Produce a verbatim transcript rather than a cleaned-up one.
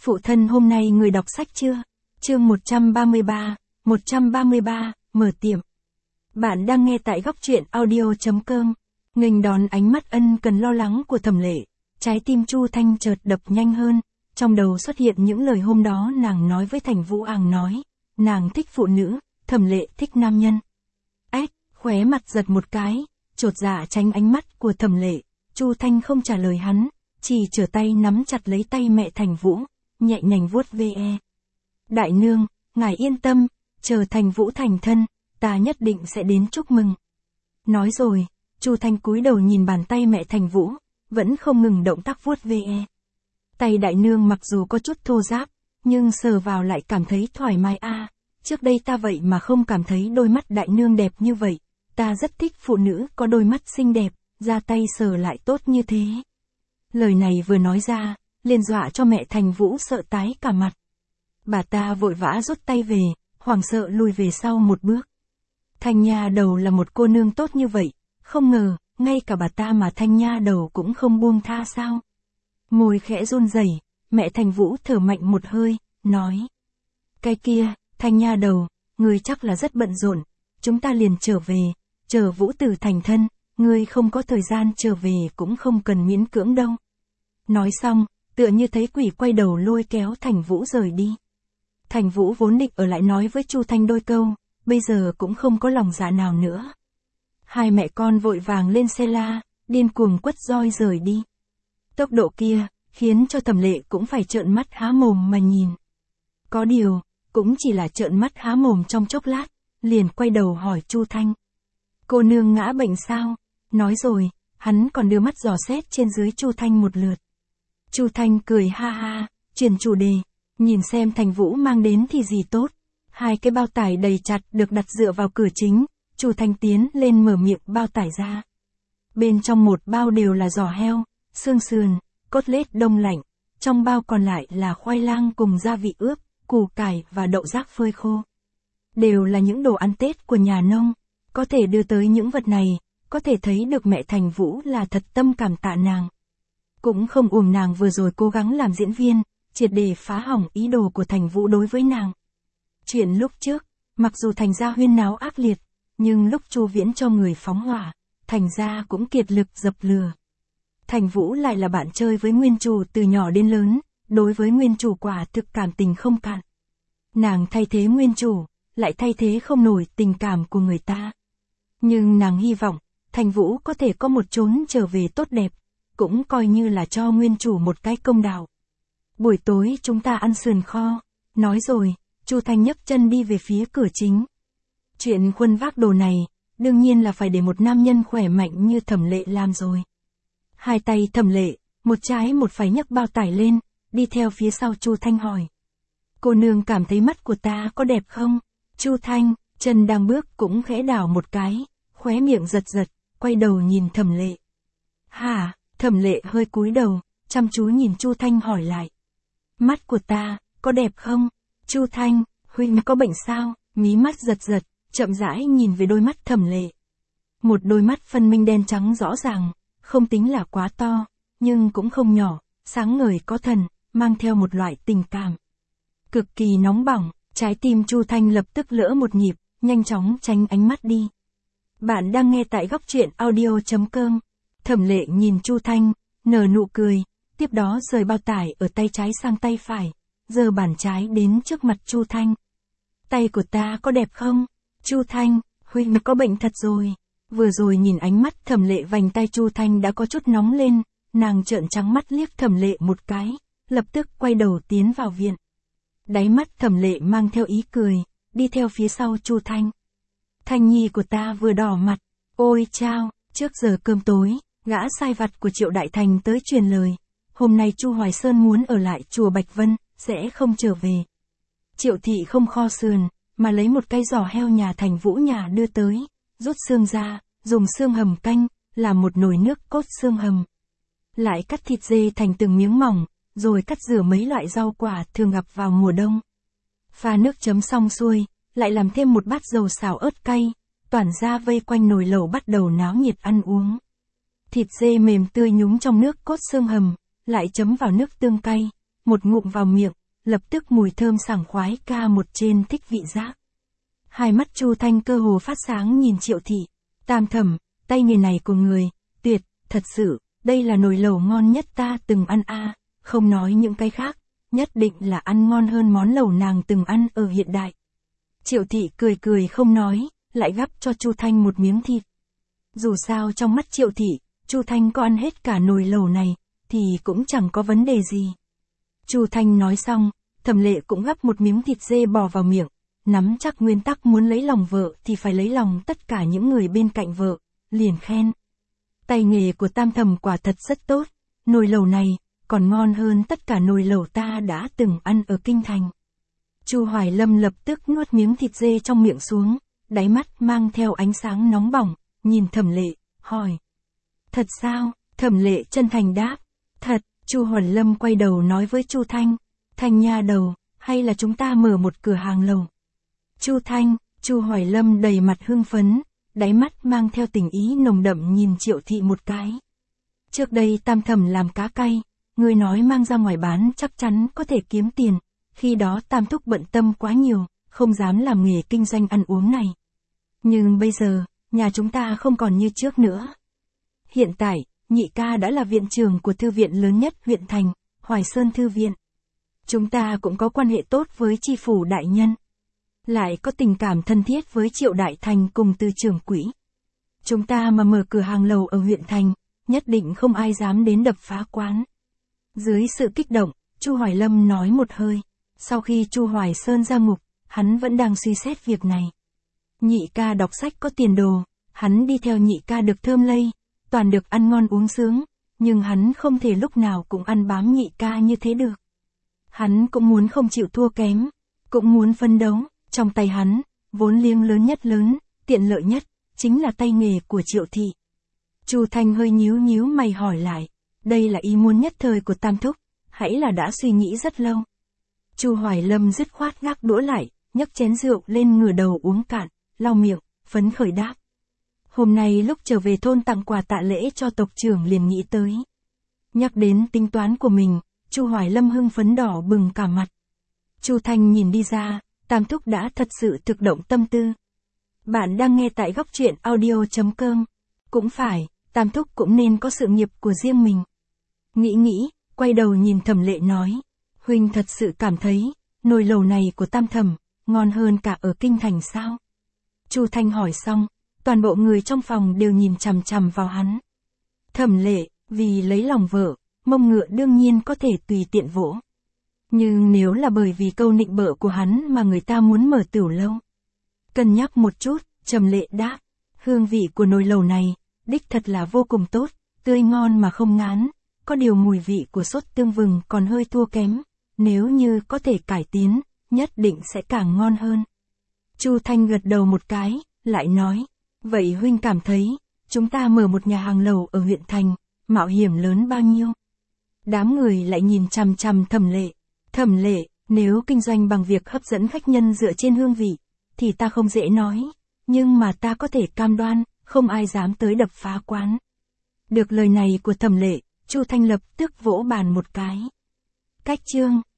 Phụ thân hôm nay người đọc sách chưa? Chương một trăm ba mươi ba, một trăm ba mươi ba, mở tiệm. Bạn đang nghe tại góc truyện audio.com. Nghênh đón ánh mắt ân cần lo lắng của Thẩm Lệ, trái tim Chu Thanh chợt đập nhanh hơn, trong đầu xuất hiện những lời hôm đó nàng nói với Thành Vũ Àng nói, nàng thích phụ nữ, Thẩm Lệ thích nam nhân. Ếch, khóe mặt giật một cái, chột dạ tránh ánh mắt của Thẩm Lệ, Chu Thanh không trả lời hắn, chỉ trở tay nắm chặt lấy tay mẹ Thành Vũ, nhẹ nhàng vuốt ve. Đại nương, ngài yên tâm, chờ Thành Vũ thành thân, ta nhất định sẽ đến chúc mừng. Nói rồi, Chu Thanh cúi đầu nhìn bàn tay mẹ Thành Vũ, vẫn không ngừng động tác vuốt ve. Tay đại nương mặc dù có chút thô ráp, nhưng sờ vào lại cảm thấy thoải mái a. À, trước đây ta vậy mà không cảm thấy đôi mắt đại nương đẹp như vậy, ta rất thích phụ nữ có đôi mắt xinh đẹp, ra tay sờ lại tốt như thế. Lời này vừa nói ra, liền dọa cho mẹ Thành Vũ sợ tái cả mặt. Bà ta vội vã rút tay về, hoảng sợ lùi về sau một bước. Thanh Nha Đầu là một cô nương tốt như vậy, không ngờ, ngay cả bà ta mà Thanh Nha Đầu cũng không buông tha sao. Môi khẽ run rẩy, mẹ Thành Vũ thở mạnh một hơi, nói. Cái kia, Thanh Nha Đầu, ngươi chắc là rất bận rộn, chúng ta liền trở về, chờ Vũ Tử thành thân, ngươi không có thời gian trở về cũng không cần miễn cưỡng đâu. Nói xong, tựa như thấy quỷ quay đầu lôi kéo Thành Vũ rời đi. Thành Vũ vốn định ở lại nói với Chu Thanh đôi câu, bây giờ cũng không có lòng dạ nào nữa. Hai mẹ con vội vàng lên xe la, điên cuồng quất roi rời đi. Tốc độ kia, khiến cho Thẩm Lệ cũng phải trợn mắt há mồm mà nhìn. Có điều, cũng chỉ là trợn mắt há mồm trong chốc lát, liền quay đầu hỏi Chu Thanh. Cô nương ngã bệnh sao? Nói rồi, hắn còn đưa mắt dò xét trên dưới Chu Thanh một lượt. Chu Thanh cười ha ha, chuyển chủ đề, nhìn xem Thành Vũ mang đến thì gì tốt. Hai cái bao tải đầy chặt được đặt dựa vào cửa chính, Chu Thanh tiến lên mở miệng bao tải ra. Bên trong một bao đều là giò heo, xương sườn, cốt lết đông lạnh, trong bao còn lại là khoai lang cùng gia vị ướp, củ cải và đậu rác phơi khô. Đều là những đồ ăn Tết của nhà nông, có thể đưa tới những vật này, có thể thấy được mẹ Thành Vũ là thật tâm cảm tạ nàng. Cũng không uổng nàng vừa rồi cố gắng làm diễn viên, triệt để phá hỏng ý đồ của Thành Vũ đối với nàng. Chuyện lúc trước, mặc dù Thành gia huyên náo ác liệt, nhưng lúc Chu Viễn cho người phóng hỏa, Thành gia cũng kiệt lực dập lửa. Thành Vũ lại là bạn chơi với nguyên chủ từ nhỏ đến lớn, đối với nguyên chủ quả thực cảm tình không cạn. Nàng thay thế nguyên chủ, lại thay thế không nổi tình cảm của người ta. Nhưng nàng hy vọng, Thành Vũ có thể có một chốn trở về tốt đẹp, cũng coi như là cho nguyên chủ một cái công đạo. Buổi tối chúng ta ăn sườn kho, nói rồi, Chu Thanh nhấc chân đi về phía cửa chính. Chuyện khuân vác đồ này, đương nhiên là phải để một nam nhân khỏe mạnh như Thẩm Lệ làm rồi. Hai tay Thẩm Lệ, một trái một phải nhấc bao tải lên, đi theo phía sau Chu Thanh hỏi. Cô nương cảm thấy mắt của ta có đẹp không? Chu Thanh, chân đang bước cũng khẽ đảo một cái, khóe miệng giật giật, quay đầu nhìn Thẩm Lệ. Hả? Thẩm Lệ hơi cúi đầu, chăm chú nhìn Chu Thanh hỏi lại. Mắt của ta, có đẹp không? Chu Thanh, huynh có bệnh sao? Mí mắt giật giật, chậm rãi nhìn về đôi mắt Thẩm Lệ. Một đôi mắt phân minh đen trắng rõ ràng, không tính là quá to, nhưng cũng không nhỏ, sáng ngời có thần, mang theo một loại tình cảm. Cực kỳ nóng bỏng, trái tim Chu Thanh lập tức lỡ một nhịp, nhanh chóng tránh ánh mắt đi. Bạn đang nghe tại góc truyện audio.com. Thẩm Lệ nhìn Chu Thanh, nở nụ cười, tiếp đó rời bao tải ở tay trái sang tay phải, giơ bàn trái đến trước mặt Chu Thanh. Tay của ta có đẹp không? Chu Thanh, huynh có bệnh thật rồi. Vừa rồi nhìn ánh mắt Thẩm Lệ vành tay Chu Thanh đã có chút nóng lên, nàng trợn trắng mắt liếc Thẩm Lệ một cái, lập tức quay đầu tiến vào viện. Đáy mắt Thẩm Lệ mang theo ý cười, đi theo phía sau Chu Thanh. Thanh nhi của ta vừa đỏ mặt, ôi chao, trước giờ cơm tối, gã sai vặt của Triệu Đại Thành tới truyền lời, hôm nay Chu Hoài Sơn muốn ở lại chùa Bạch Vân, sẽ không trở về. Triệu thị không kho sườn, mà lấy một cái giò heo nhà Thành Vũ nhà đưa tới, rút xương ra, dùng xương hầm canh, làm một nồi nước cốt xương hầm. Lại cắt thịt dê thành từng miếng mỏng, rồi cắt rửa mấy loại rau quả thường gặp vào mùa đông. Pha nước chấm xong xuôi, lại làm thêm một bát dầu xào ớt cay, toàn ra vây quanh nồi lẩu bắt đầu náo nhiệt ăn uống. Thịt dê mềm tươi nhúng trong nước cốt xương hầm, lại chấm vào nước tương cay, một ngụm vào miệng, lập tức mùi thơm sảng khoái ca một trên thích vị giác. Hai mắt Chu Thanh cơ hồ phát sáng nhìn Triệu Thị, Tam Thẩm, tay nghề này của người, tuyệt, thật sự, đây là nồi lẩu ngon nhất ta từng ăn a, không nói những cái khác, nhất định là ăn ngon hơn món lẩu nàng từng ăn ở hiện đại. Triệu Thị cười cười không nói, lại gắp cho Chu Thanh một miếng thịt. Dù sao trong mắt Triệu Thị, Chu Thanh có ăn hết cả nồi lẩu này, thì cũng chẳng có vấn đề gì. Chu Thanh nói xong, Thẩm Lệ cũng gắp một miếng thịt dê bò vào miệng, nắm chắc nguyên tắc muốn lấy lòng vợ thì phải lấy lòng tất cả những người bên cạnh vợ, liền khen. Tay nghề của Tam Thẩm quả thật rất tốt, nồi lẩu này, còn ngon hơn tất cả nồi lẩu ta đã từng ăn ở Kinh Thành. Chu Hoài Lâm lập tức nuốt miếng thịt dê trong miệng xuống, đáy mắt mang theo ánh sáng nóng bỏng, nhìn Thẩm Lệ, hỏi. Thật sao? Thẩm Lệ chân thành đáp. Thật. Chu Hoài Lâm quay đầu nói với Chu Thanh. Thanh nha đầu, hay là chúng ta mở một cửa hàng lẩu? Chu Thanh, Chu Hoài Lâm đầy mặt hưng phấn, đáy mắt mang theo tình ý nồng đậm nhìn Triệu Thị một cái. Trước đây Tam Thẩm làm cá cay, người nói mang ra ngoài bán chắc chắn có thể kiếm tiền, khi đó Tam Thúc bận tâm quá nhiều, không dám làm nghề kinh doanh ăn uống này. Nhưng bây giờ, nhà chúng ta không còn như trước nữa. Hiện tại, nhị ca đã là viện trưởng của thư viện lớn nhất huyện thành, Hoài Sơn Thư viện. Chúng ta cũng có quan hệ tốt với tri phủ đại nhân. Lại có tình cảm thân thiết với Triệu Đại Thành cùng Từ trưởng quỹ. Chúng ta mà mở cửa hàng lẩu ở huyện thành, nhất định không ai dám đến đập phá quán. Dưới sự kích động, Chu Hoài Lâm nói một hơi. Sau khi Chu Hoài Sơn ra ngục, hắn vẫn đang suy xét việc này. Nhị ca đọc sách có tiền đồ, hắn đi theo nhị ca được thơm lây, toàn được ăn ngon uống sướng, nhưng hắn không thể lúc nào cũng ăn bám nhị ca như thế được. Hắn cũng muốn không chịu thua kém, cũng muốn phấn đấu, trong tay hắn, vốn liếng lớn nhất lớn, tiện lợi nhất, chính là tay nghề của Triệu Thị. Chu Thanh hơi nhíu nhíu mày hỏi lại, đây là ý muốn nhất thời của Tam Thúc, hãy là đã suy nghĩ rất lâu. Chu Hoài Lâm dứt khoát gác đũa lại, nhấc chén rượu lên ngửa đầu uống cạn, lau miệng, phấn khởi đáp. Hôm nay lúc trở về thôn tặng quà tạ lễ cho tộc trưởng liền nghĩ tới. Nhắc đến tính toán của mình, Chu Hoài Lâm hưng phấn đỏ bừng cả mặt. Chu Thanh nhìn đi ra, Tam Thúc đã thật sự thực động tâm tư. Bạn đang nghe tại góc truyện audio chấm com. Cũng phải, Tam Thúc cũng nên có sự nghiệp của riêng mình. Nghĩ nghĩ, quay đầu nhìn Thẩm Lệ nói. Huynh thật sự cảm thấy, nồi lẩu này của Tam Thẩm, ngon hơn cả ở Kinh Thành sao? Chu Thanh hỏi xong, toàn bộ người trong phòng đều nhìn chằm chằm vào hắn. Thẩm Lệ, vì lấy lòng vợ, mông ngựa đương nhiên có thể tùy tiện vỗ. Nhưng nếu là bởi vì câu nịnh bợ của hắn mà người ta muốn mở tửu lâu. Cân nhắc một chút, Trầm Lệ đáp, hương vị của nồi lẩu này, đích thật là vô cùng tốt, tươi ngon mà không ngán, có điều mùi vị của sốt tương vừng còn hơi thua kém, nếu như có thể cải tiến, nhất định sẽ càng ngon hơn. Chu Thanh gật đầu một cái, lại nói, vậy huynh cảm thấy, chúng ta mở một nhà hàng lẩu ở huyện thành, mạo hiểm lớn bao nhiêu? Đám người lại nhìn chằm chằm Thẩm Lệ. Thẩm Lệ, nếu kinh doanh bằng việc hấp dẫn khách nhân dựa trên hương vị, thì ta không dễ nói, nhưng mà ta có thể cam đoan, không ai dám tới đập phá quán. Được lời này của Thẩm Lệ, Chu Thanh lập tức vỗ bàn một cái. Cách chương